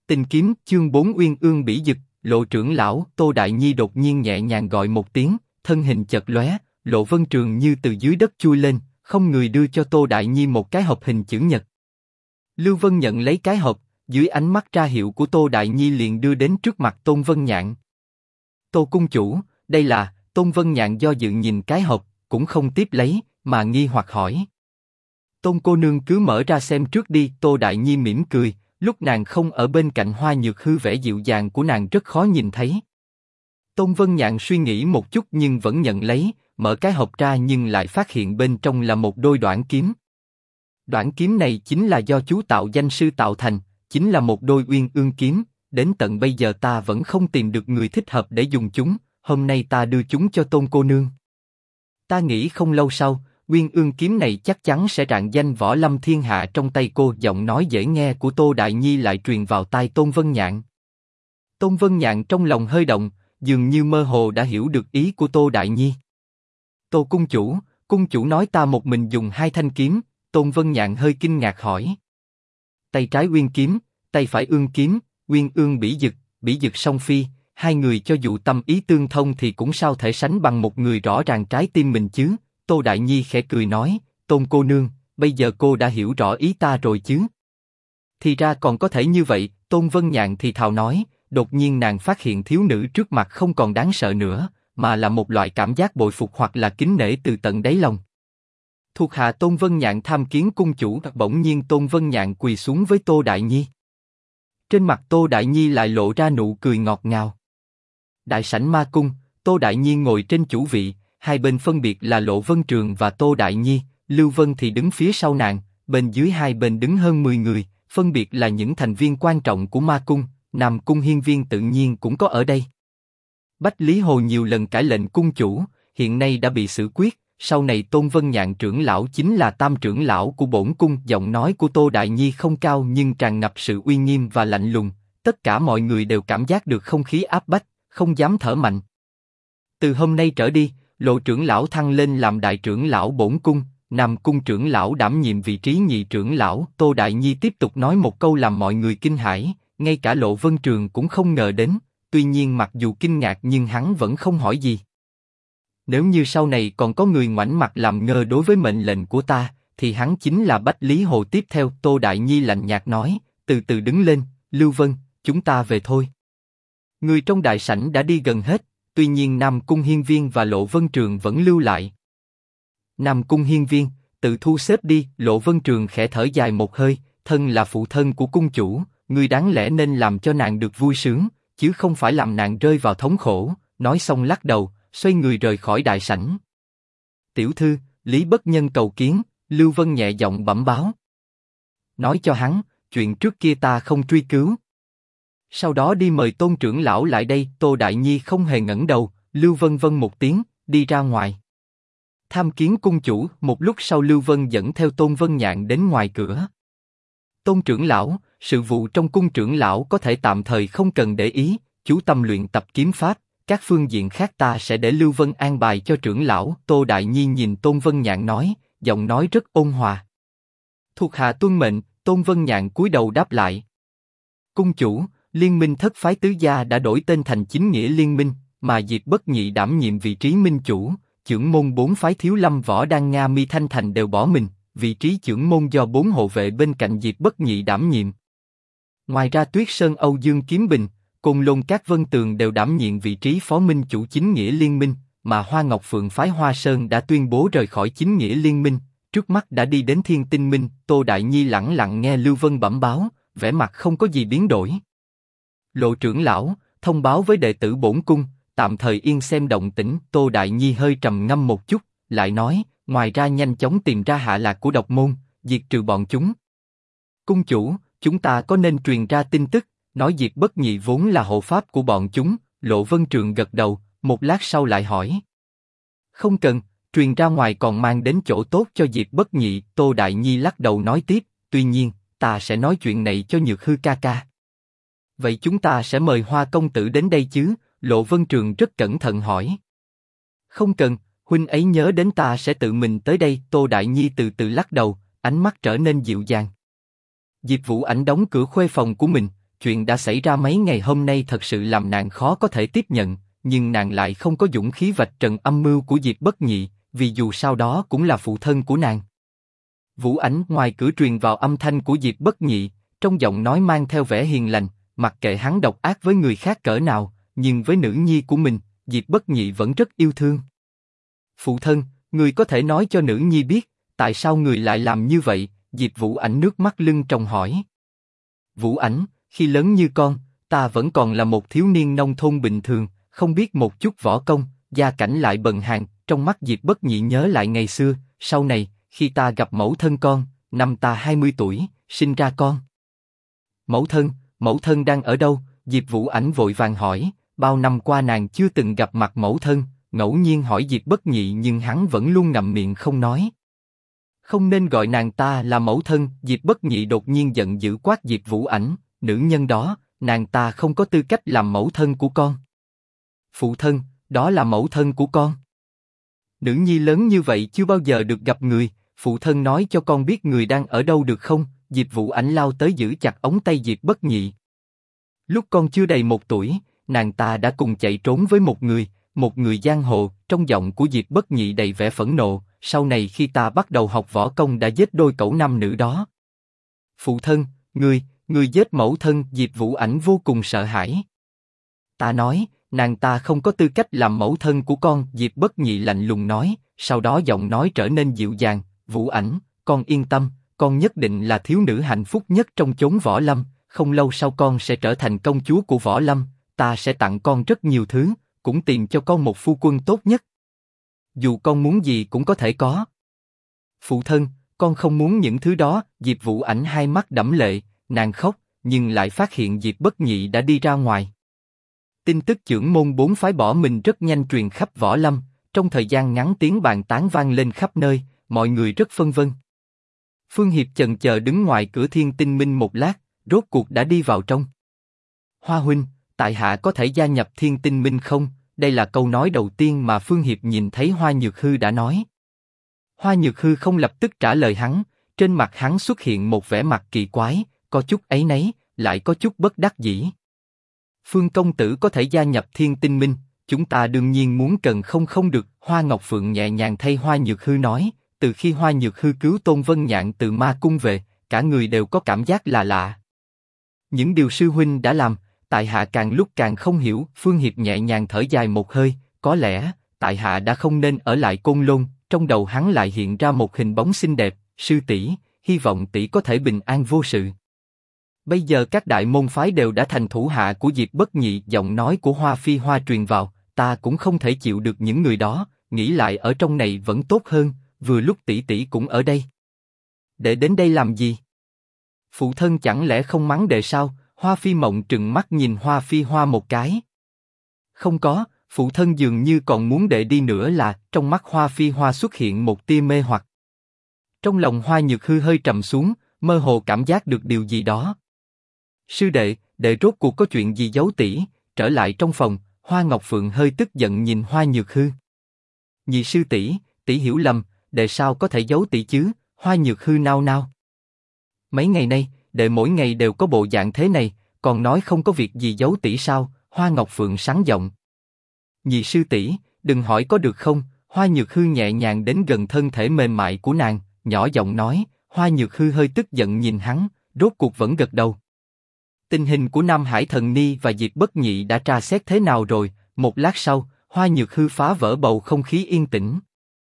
Tình kiếm chương 4 Uyên ương bỉ dực, Lộ trưởng lão. Tô Đại Nhi đột nhiên nhẹ nhàng gọi một tiếng, thân hình chợt lóe, Lộ Vân Trường như từ dưới đất chui lên, không người đưa cho Tô Đại Nhi một cái hộp hình chữ nhật. Lưu Vân nhận lấy cái hộp, dưới ánh mắt tra hiệu của Tô Đại Nhi liền đưa đến trước mặt Tôn Vân Nhạn. Tô cung chủ, đây là. Tôn Vân Nhạn do dự nhìn cái hộp, cũng không tiếp lấy, mà nghi hoặc hỏi. Tôn cô nương cứ mở ra xem trước đi. Tô Đại Nhi mỉm cười, lúc nàng không ở bên cạnh Hoa Nhược Hư vẻ dịu dàng của nàng rất khó nhìn thấy. Tôn Vân Nhạn suy nghĩ một chút nhưng vẫn nhận lấy, mở cái hộp ra nhưng lại phát hiện bên trong là một đôi đoản kiếm. Đoản kiếm này chính là do chú tạo danh sư tạo thành, chính là một đôi uyên ương kiếm, đến tận bây giờ ta vẫn không tìm được người thích hợp để dùng chúng, hôm nay ta đưa chúng cho Tôn cô nương. Ta nghĩ không lâu sau, uyên ương kiếm này chắc chắn sẽ rạng danh võ lâm thiên hạ trong tay cô. Giọng nói dễ nghe của Tô Đại Nhi lại truyền vào tai Tôn Vân Nhạn. Tôn Vân Nhạn trong lòng hơi động, dường như mơ hồ đã hiểu được ý của Tô Đại Nhi. Tô cung chủ nói ta một mình dùng hai thanh kiếm. Tôn Vân Nhạn hơi kinh ngạc hỏi. Tay trái uyên kiếm, tay phải ương kiếm, uyên ương bỉ dực song phi, hai người cho dù tâm ý tương thông thì cũng sao thể sánh bằng một người rõ ràng trái tim mình chứ. Tô Đại Nhi khẽ cười nói, Tôn cô nương, bây giờ cô đã hiểu rõ ý ta rồi chứ? Thì ra còn có thể như vậy. Tôn Vân Nhạn thì thào nói, đột nhiên nàng phát hiện thiếu nữ trước mặt không còn đáng sợ nữa, mà là một loại cảm giác bội phục hoặc là kính nể từ tận đáy lòng. Thuộc hạ Tôn Vân Nhạn tham kiến cung chủ. Bỗng nhiên Tôn Vân Nhạn quỳ xuống với Tô Đại Nhi. Trên mặt Tô Đại Nhi lại lộ ra nụ cười ngọt ngào. Đại sảnh ma cung, Tô Đại Nhi ngồi trên chủ vị, hai bên phân biệt là Lộ Vân Trường và Tô Đại Nhi, Lưu Vân thì đứng phía sau nàng, bên dưới hai bên đứng hơn 10 người, phân biệt là những thành viên quan trọng của ma cung. Nam Cung Hiên Viên tự nhiên cũng có ở đây. Bách Lý Hồ nhiều lần cãi lệnh cung chủ, hiện nay đã bị xử quyết. Sau này Tôn Vân Nhạn trưởng lão chính là tam trưởng lão của bổn cung. Giọng nói của Tô Đại Nhi không cao nhưng tràn ngập sự uy nghiêm và lạnh lùng. Tất cả mọi người đều cảm giác được không khí áp bách, không dám thở mạnh. Từ hôm nay trở đi, Lộ trưởng lão thăng lên làm đại trưởng lão bổn cung, Nam Cung trưởng lão đảm nhiệm vị trí nhị trưởng lão. Tô Đại Nhi tiếp tục nói một câu làm mọi người kinh hãi, ngay cả Lộ Vân Trường cũng không ngờ đến. Tuy nhiên mặc dù kinh ngạc nhưng hắn vẫn không hỏi gì. Nếu như sau này còn có người ngoảnh mặt làm ngơ đối với mệnh lệnh của ta, thì hắn chính là Bách Lý Hồ tiếp theo. Tô Đại Nhi lạnh nhạt nói, từ từ đứng lên, Lưu Vân, chúng ta về thôi. Người trong đại sảnh đã đi gần hết, tuy nhiên Nam Cung Hiên Viên và Lộ Vân Trường vẫn lưu lại. Nam Cung Hiên Viên, tự thu xếp đi. Lộ Vân Trường khẽ thở dài một hơi, thân là phụ thân của cung chủ, ngươi đáng lẽ nên làm cho nàng được vui sướng, chứ không phải làm nàng rơi vào thống khổ. Nói xong lắc đầu, xoay người rời khỏi đại sảnh. Tiểu thư, Lý Bất Nhân cầu kiến. Lưu Vân nhẹ giọng bẩm báo. Nói cho hắn, chuyện trước kia ta không truy cứu. Sau đó đi mời Tôn trưởng lão lại đây. Tô Đại Nhi không hề ngẩng đầu, Lưu Vân vâng một tiếng, đi ra ngoài. Tham kiến cung chủ. Một lúc sau Lưu Vân dẫn theo Tôn Vân Nhạn đến ngoài cửa. Tôn trưởng lão, sự vụ trong cung trưởng lão có thể tạm thời không cần để ý, chú tâm luyện tập kiếm pháp, các phương diện khác ta sẽ để Lưu Vân an bài cho trưởng lão. Tô Đại Nhi nhìn Tôn Vân Nhạn nói, giọng nói rất ôn hòa. Thuộc hạ tuân mệnh. Tôn Vân Nhạn cúi đầu đáp lại. Cung chủ, Liên minh thất phái tứ gia đã đổi tên thành Chính Nghĩa Liên minh, mà Diệp Bất Nhị đảm nhiệm vị trí minh chủ. Chưởng môn bốn phái Thiếu Lâm Võ Đan Nga Mi Thanh Thành đều bỏ mình, vị trí chưởng môn do bốn hộ vệ bên cạnh Diệp Bất Nhị đảm nhiệm. Ngoài ra Tuyết Sơn Âu Dương Kiếm Bình, Côn Lôn Các Vân Tường đều đảm nhiệm vị trí phó minh chủ Chính Nghĩa Liên minh, mà Hoa Ngọc Phượng phái Hoa Sơn đã tuyên bố rời khỏi Chính Nghĩa Liên minh, trước mắt đã đi đến Thiên Tinh Minh. Tô Đại Nhi lẳng lặng nghe Lưu Vân bẩm báo, vẻ mặt không có gì biến đổi. Lộ trưởng lão, thông báo với đệ tử bổn cung, tạm thời yên xem động tĩnh. Tô Đại Nhi hơi trầm ngâm một chút, lại nói, ngoài ra nhanh chóng tìm ra hạ lạc của độc môn, diệt trừ bọn chúng. Cung chủ, chúng ta có nên truyền ra tin tức, nói Diệp Bất Nhị vốn là hộ pháp của bọn chúng. Lộ Vân Trường gật đầu, một lát sau lại hỏi. Không cần, truyền ra ngoài còn mang đến chỗ tốt cho Diệp Bất Nhị. Tô Đại Nhi lắc đầu nói tiếp, tuy nhiên, ta sẽ nói chuyện này cho Nhược Hư ca ca. Vậy chúng ta sẽ mời Hoa công tử đến đây chứ? Lộ Vân Trường rất cẩn thận hỏi. Không cần, huynh ấy nhớ đến ta sẽ tự mình tới đây. Tô Đại Nhi từ từ lắc đầu, ánh mắt trở nên dịu dàng. Diệp Vũ Ảnh đóng cửa khuê phòng của mình, chuyện đã xảy ra mấy ngày hôm nay thật sự làm nàng khó có thể tiếp nhận, nhưng nàng lại không có dũng khí vạch trần âm mưu của Diệp Bất Nhị, vì dù sao đó cũng là phụ thân của nàng. Vũ Ảnh ngoài cửa truyền vào âm thanh của Diệp Bất Nhị, trong giọng nói mang theo vẻ hiền lành, mặc kệ hắn độc ác với người khác cỡ nào, nhưng với nữ nhi của mình, Diệp Bất Nhị vẫn rất yêu thương. Phụ thân, người có thể nói cho nữ nhi biết, tại sao người lại làm như vậy? Diệp Vũ Ảnh nước mắt lưng tròng hỏi. Vũ Ảnh, khi lớn như con, ta vẫn còn là một thiếu niên nông thôn bình thường, không biết một chút võ công, gia cảnh lại bần hàn. Trong mắt Diệp Bất Nhị nhớ lại ngày xưa, sau này, khi ta gặp mẫu thân con, năm ta 20 tuổi, sinh ra con. Mẫu thân đang ở đâu? Diệp Vũ Ảnh vội vàng hỏi, bao năm qua nàng chưa từng gặp mặt mẫu thân, ngẫu nhiên hỏi Diệp Bất Nhị nhưng hắn vẫn luôn ngậm miệng không nói. Không nên gọi nàng ta là mẫu thân. Diệp Bất Nhị đột nhiên giận dữ quát Diệp Vũ Ảnh, nữ nhân đó, nàng ta không có tư cách làm mẫu thân của con. Phụ thân, đó là mẫu thân của con. Nữ nhi lớn như vậy chưa bao giờ được gặp người, phụ thân nói cho con biết người đang ở đâu được không? Diệp Vũ Ảnh lao tới giữ chặt ống tay Diệp Bất Nhị. Lúc con chưa đầy 1 tuổi, nàng ta đã cùng chạy trốn với một người giang hồ. Trong giọng của Diệp Bất Nhị đầy vẻ phẫn nộ. Sau này khi ta bắt đầu học võ công đã giết đôi cẩu nam nữ đó. Phụ thân, người giết mẫu thân. Diệp Vũ Ảnh vô cùng sợ hãi. Ta nói, nàng ta không có tư cách làm mẫu thân của con. Diệp Bất Nhị lạnh lùng nói, sau đó giọng nói trở nên dịu dàng. Vũ Ảnh, con yên tâm, con nhất định là thiếu nữ hạnh phúc nhất trong chốn võ lâm. Không lâu sau con sẽ trở thành công chúa của võ lâm. Ta sẽ tặng con rất nhiều thứ, cũng tìm cho con một phu quân tốt nhất. Dù con muốn gì cũng có thể có. Phụ thân, con không muốn những thứ đó. Diệp Vũ Ảnh hai mắt đẫm lệ, nàng khóc, nhưng lại phát hiện Diệp Bất Nhị đã đi ra ngoài. Tin tức chưởng môn 4 phái bỏ mình rất nhanh truyền khắp võ lâm, trong thời gian ngắn tiếng bàn tán vang lên khắp nơi, mọi người rất phân vân. Phương Hiệp chần chờ đứng ngoài cửa Thiên Tinh Minh một lát, rốt cuộc đã đi vào trong. Hoa huynh, tại hạ có thể gia nhập Thiên Tinh Minh không? Đây là câu nói đầu tiên mà Phương Hiệp nhìn thấy Hoa Nhược Hư đã nói. Hoa Nhược Hư không lập tức trả lời hắn, trên mặt hắn xuất hiện một vẻ mặt kỳ quái, có chút áy náy, lại có chút bất đắc dĩ. Phương công tử có thể gia nhập Thiên Tinh Minh, chúng ta đương nhiên muốn cần không được. Hoa Ngọc Phượng nhẹ nhàng thay Hoa Nhược Hư nói, từ khi Hoa Nhược Hư cứu Tôn Vân Nhạn từ ma cung về, cả người đều có cảm giác là lạ. Những điều sư huynh đã làm, tại hạ càng lúc càng không hiểu. Phương Hiệp nhẹ nhàng thở dài một hơi, có lẽ tại hạ đã không nên ở lại Côn Lôn. Trong đầu hắn lại hiện ra một hình bóng xinh đẹp, sư tỷ, hy vọng tỷ có thể bình an vô sự. Bây giờ các đại môn phái đều đã thành thủ hạ của Diệp Bất Nhị. Giọng nói của Hoa Phi Hoa truyền vào, ta cũng không thể chịu được những người đó, nghĩ lại ở trong này vẫn tốt hơn. Vừa lúc tỷ tỷ cũng ở đây. Để đến đây làm gì? Phụ thân chẳng lẽ không mắng đệ sao? Hoa Phi Mộng trừng mắt nhìn Hoa Phi Hoa một cái. Không có, phụ thân dường như còn muốn đệ đi nữa là. Trong mắt Hoa Phi Hoa xuất hiện một tia mê hoặc. Trong lòng Hoa Nhược Hư hơi trầm xuống, mơ hồ cảm giác được điều gì đó. Sư đệ, đệ rốt cuộc có chuyện gì giấu tỷ? Trở lại trong phòng, Hoa Ngọc Phượng hơi tức giận nhìn Hoa Nhược Hư. Nhị sư tỷ, tỷ hiểu lầm, đệ sao có thể giấu tỷ chứ? Hoa Nhược Hư nao nao. Mấy ngày nay, đệ mỗi ngày đều có bộ dạng thế này, còn nói không có việc gì giấu tỷ sao? Hoa Ngọc Phượng sắng giọng. Nhị sư tỷ, đừng hỏi có được không? Hoa Nhược Hư nhẹ nhàng đến gần thân thể mềm mại của nàng, nhỏ giọng nói. Hoa Nhược Hư hơi tức giận nhìn hắn, rốt cuộc vẫn gật đầu. Tình hình của Nam Hải Thần Ni và Diệp Bất Nhị đã tra xét thế nào rồi? Một lát sau, Hoa Nhược Hư phá vỡ bầu không khí yên tĩnh.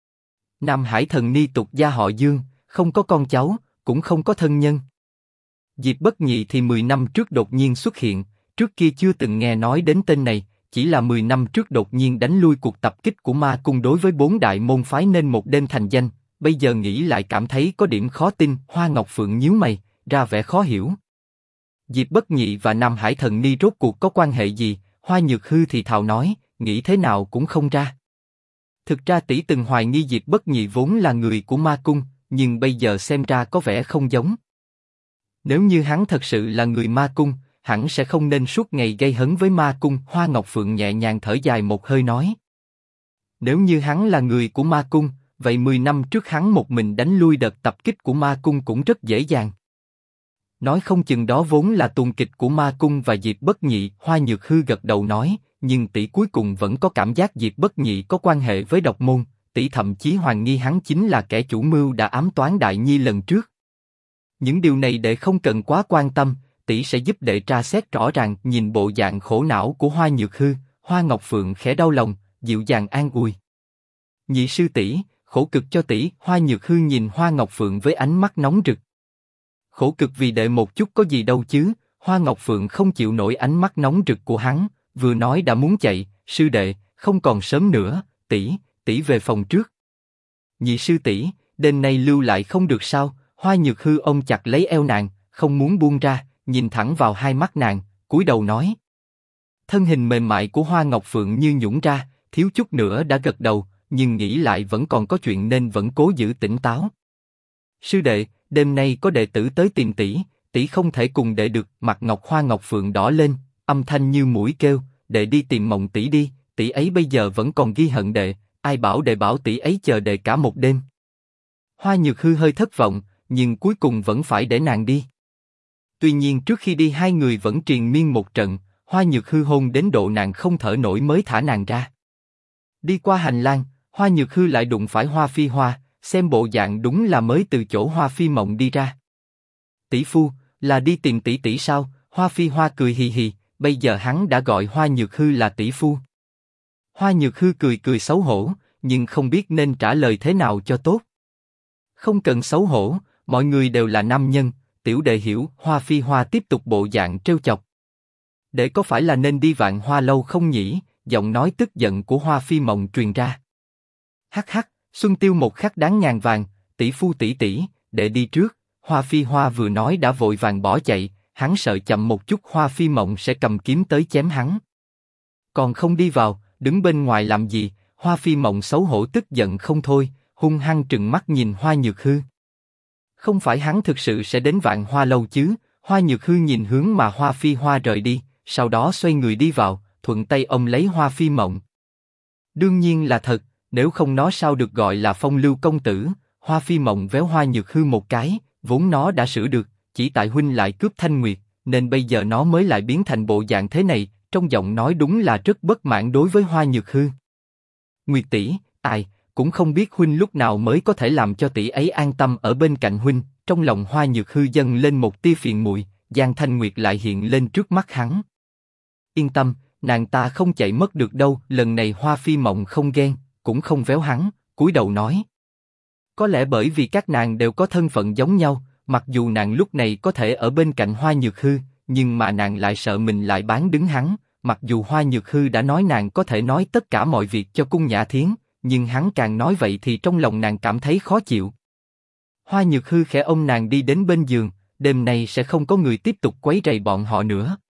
Nam Hải Thần Ni tục gia họ Dương, không có con cháu, cũng không có thân nhân. Diệp Bất Nhị thì 10 năm trước đột nhiên xuất hiện, trước kia chưa từng nghe nói đến tên này, chỉ là 10 năm trước đột nhiên đánh lui cuộc tập kích của ma cung đối với 4 đại môn phái nên một đêm thành danh. Bây giờ nghĩ lại cảm thấy có điểm khó tin. Hoa Ngọc Phượng nhíu mày, ra vẻ khó hiểu. Diệp Bất Nhị và Nam Hải Thần Ni rốt cuộc có quan hệ gì? Hoa Nhược Hư thì thào nói, nghĩ thế nào cũng không ra. Thực ra tỷ từng hoài nghi Diệp Bất Nhị vốn là người của ma cung, nhưng bây giờ xem ra có vẻ không giống. Nếu như hắn thật sự là người ma cung, hẳn sẽ không nên suốt ngày gây hấn với ma cung. Hoa Ngọc Phượng nhẹ nhàng thở dài một hơi nói. Nếu như hắn là người của ma cung, vậy 10 năm trước hắn một mình đánh lui đợt tập kích của ma cung cũng rất dễ dàng. Nói không chừng đó vốn là tuồng kịch của Ma Cung và Diệp Bất Nhị. Hoa Nhược Hư gật đầu nói, nhưng tỷ cuối cùng vẫn có cảm giác Diệp Bất Nhị có quan hệ với độc môn, tỷ thậm chí hoài nghi hắn chính là kẻ chủ mưu đã ám toán Đại Nhi lần trước. Những điều này đệ không cần quá quan tâm, tỷ sẽ giúp đệ tra xét rõ ràng. Nhìn bộ dạng khổ não của Hoa Nhược Hư, Hoa Ngọc Phượng khẽ đau lòng, dịu dàng an ủi. Nhị sư tỷ, khổ cực cho tỷ. Hoa Nhược Hư nhìn Hoa Ngọc Phượng với ánh mắt nóng rực. Khổ cực vì đệ một chút có gì đâu chứ. Hoa Ngọc Phượng không chịu nổi ánh mắt nóng rực của hắn, vừa nói đã muốn chạy. Sư đệ, không còn sớm nữa, tỷ về phòng trước. Nhị sư tỷ, đêm nay lưu lại không được sao? Hoa Nhược Hư ôm chặt lấy eo nàng, không muốn buông ra, nhìn thẳng vào hai mắt nàng, cúi đầu nói. Thân hình mềm mại của Hoa Ngọc Phượng như nhũn ra, thiếu chút nữa đã gật đầu, nhưng nghĩ lại vẫn còn có chuyện nên vẫn cố giữ tỉnh táo. Sư đệ, đêm nay có đệ tử tới tìm tỷ không thể cùng đệ được. Mặt Ngọc Hoa Ngọc Phượng đỏ lên, âm thanh như mũi kêu, đệ đi tìm Mộng tỷ đi, tỷ ấy bây giờ vẫn còn ghi hận đệ, ai bảo đệ bảo tỷ ấy chờ đệ cả một đêm. Hoa Nhược Hư hơi thất vọng, nhưng cuối cùng vẫn phải để nàng đi. Tuy nhiên trước khi đi hai người vẫn triền miên một trận, Hoa Nhược Hư hôn đến độ nàng không thở nổi mới thả nàng ra. Đi qua hành lang, Hoa Nhược Hư lại đụng phải Hoa Phi Hoa, xem bộ dạng đúng là mới từ chỗ Hoa Phi Mộng đi ra. Tỷ phu, là đi tìm tỷ tỷ sao? Hoa Phi Hoa cười hì hì, bây giờ hắn đã gọi Hoa Nhược Hư là tỷ phu. Hoa Nhược Hư cười cười xấu hổ, nhưng không biết nên trả lời thế nào cho tốt. Không cần xấu hổ, mọi người đều là nam nhân, tiểu đệ hiểu. Hoa Phi Hoa tiếp tục bộ dạng trêu chọc. Đệ có phải là nên đi Vạn Hoa lâu không nhỉ? Giọng nói tức giận của Hoa Phi Mộng truyền ra. Hắc hắc, Xuân Tiêu một khắc đáng ngàn vàng, tỷ phu tỷ tỷ, đệ đi trước. Hoa Phi Hoa vừa nói đã vội vàng bỏ chạy, hắn sợ chậm một chút Hoa Phi Mộng sẽ cầm kiếm tới chém hắn. Còn không đi vào, đứng bên ngoài làm gì? Hoa Phi Mộng xấu hổ tức giận không thôi, hung hăng trừng mắt nhìn Hoa Nhược Hư. Không phải hắn thực sự sẽ đến Vạn Hoa lâu chứ? Hoa Nhược Hư nhìn hướng mà Hoa Phi Hoa rời đi, sau đó xoay người đi vào, thuận tay ôm lấy Hoa Phi Mộng. Đương nhiên là thật, nếu không nó sao được gọi là phong lưu công tử? Hoa Phi Mộng véo Hoa Nhược Hư một cái, vốn nó đã sửa được, chỉ tại huynh lại cướp Thanh Nguyệt, nên bây giờ nó mới lại biến thành bộ dạng thế này. Trong giọng nói đúng là rất bất mãn đối với Hoa Nhược Hư. Nguyệt tỷ, cũng không biết huynh lúc nào mới có thể làm cho tỷ ấy an tâm ở bên cạnh huynh. Trong lòng Hoa Nhược Hư dâng lên một tia phiền muội, Giang Thanh Nguyệt lại hiện lên trước mắt hắn. Yên tâm, nàng ta không chạy mất được đâu. Lần này Hoa Phi Mộng không ghen, cũng không véo hắn, cúi đầu nói. Có lẽ bởi vì các nàng đều có thân phận giống nhau, mặc dù nàng lúc này có thể ở bên cạnh Hoa Nhược Hư, nhưng mà nàng lại sợ mình lại bán đứng hắn. Mặc dù Hoa Nhược Hư đã nói nàng có thể nói tất cả mọi việc cho Cung Nhã Thiến, nhưng hắn càng nói vậy thì trong lòng nàng cảm thấy khó chịu. Hoa Nhược Hư khẽ ôm nàng đi đến bên giường, đêm nay sẽ không có người tiếp tục quấy rầy bọn họ nữa.